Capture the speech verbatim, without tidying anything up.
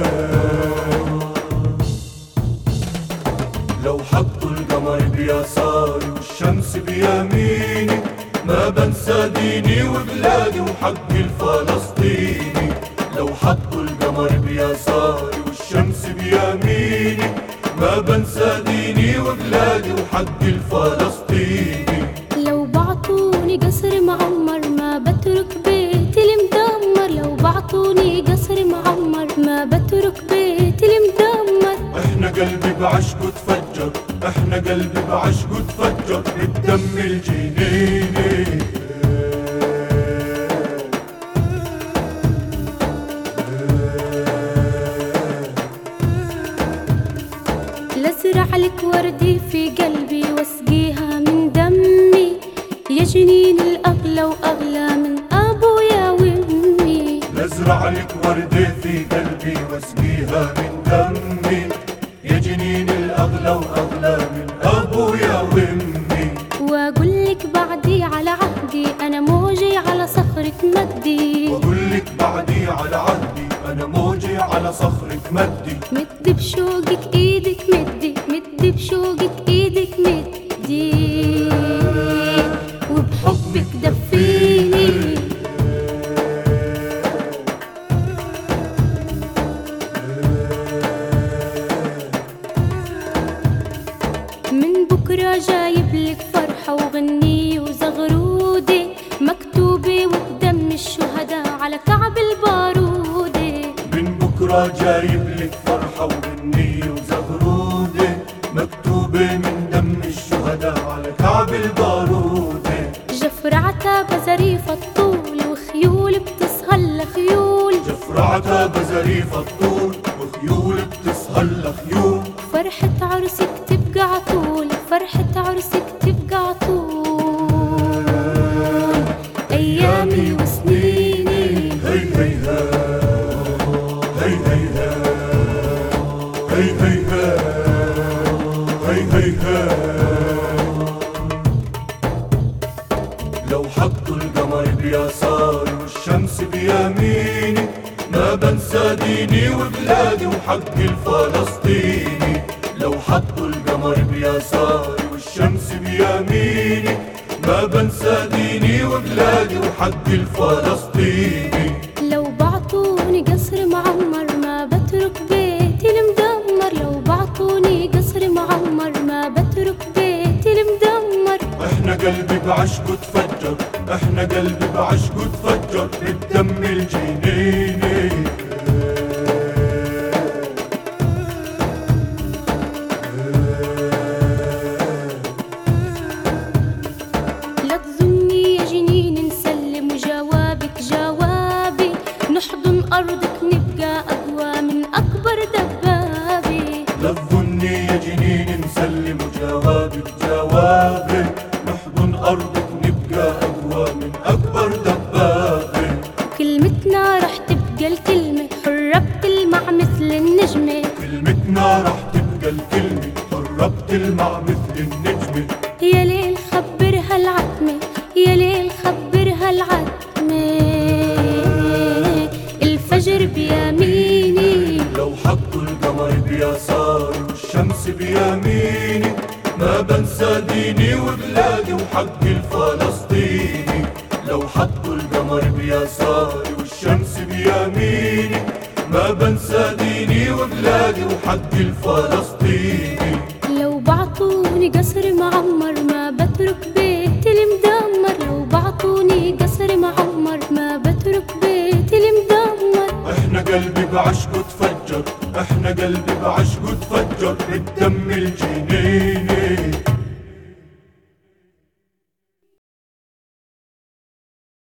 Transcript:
لو حطوا القمر بيساري والشمس بيميني ما بنسى ديني وبلادي وحقي الفلسطيني. لو حطوا القمر بيساري والشمس بيميني ما بنسى ديني وبلادي وحقي الفلسطيني. لو بعطوني قصر معمر ما بترك بيتي المدمر. لو بعطوني قصر معمر ما بترك بيتي المدمر. احنا قلبي بعشقه تفجر، احنا قلبي بعشقه تفجر بالدم الجنيني. لازرع لك وردي في قلبي واسقيها من دمي يا جنين الأغلى وأغلى من أبويا وأمي. لازرع لك وردي في قلبي واسقيها من دمي يا جنين الأغلى وأغلى من أبويا وأمي. وأقول لك بعدي على عهدي أنا موجي على صخرة مدي. وأقول لك بعدي على عهدي أنا موجي على صخرة مدي. مدي بشوقك إيدك مدي، مدي بشوقك إيدك مدي وبحبك دفيني. من بكرة جايب لك فرحة وغنية وزغرودة مكتوبة وبدم الشهداء على كعب البارودة. من بكرة جايب لك فرحة وغنية وزغرودة مكتوبة من دم الشهداء على كعب البارودة. جفرعتها بزريف الطول وخيول بتسهل خيول. جفرعتها بزريف الطول وخيول بتسهل لخيول. فرحة عرسك تبقى عطول، فرحة عرسك تبقى عطول أيامي وسنيني. هي هي هي هي هي هي هي هي هي. لو حطوا القمر بيساري والشمس بيميني ما بنسى ديني وبلادي وحقي الفلسطيني. لو حطوا القمر بيساري والشمس بيميني ما بنسى ديني وبلادي وحقي الفلسطيني. لو بعطوني قصر معمر ما بترك بيتي المدمر. لو بعطوني قصر معمر ما بترك بيتي المدمر. احنا قلبي بعشقه تفجر، احنا قلبي بعشقه تفجر بالدم الجنيني. لا تظني يا جنين نسلم وجوابك جوابي. نحضن أرضك نبقى أقوى من أكبر دبابي. لا تظني يا جنين نسلم وجوابك جوابي. نحضن أرضك نبقى أقوى من أكبر دبابي. كلمتنا رح تبقى الكلمة حرة بتلمع مثل النجمة. كلمتنا رح تبقى الكلمة حرة بتلمع مثل النجمة. يا ليل خبرها العتمة، يا ليل خبرها العتمة الفجر بيميني. لو حطوا القمر بيساري والشمس بيميني ما بنسى ديني وبلادي وحقي الفلسطيني. لو حطوا القمر بيساري والشمس بيميني ما بنسى ديني وبلادي وحقي الفلسطيني. لو بعطوني قصر معمر ما بترك بيتي المدمر. لو بعطوني قصر معمر ما بترك بيتي المدمر. احنا قلبي بعشقه تفجر، احنا قلبي بعشقه تفجر بالدم الجنيني.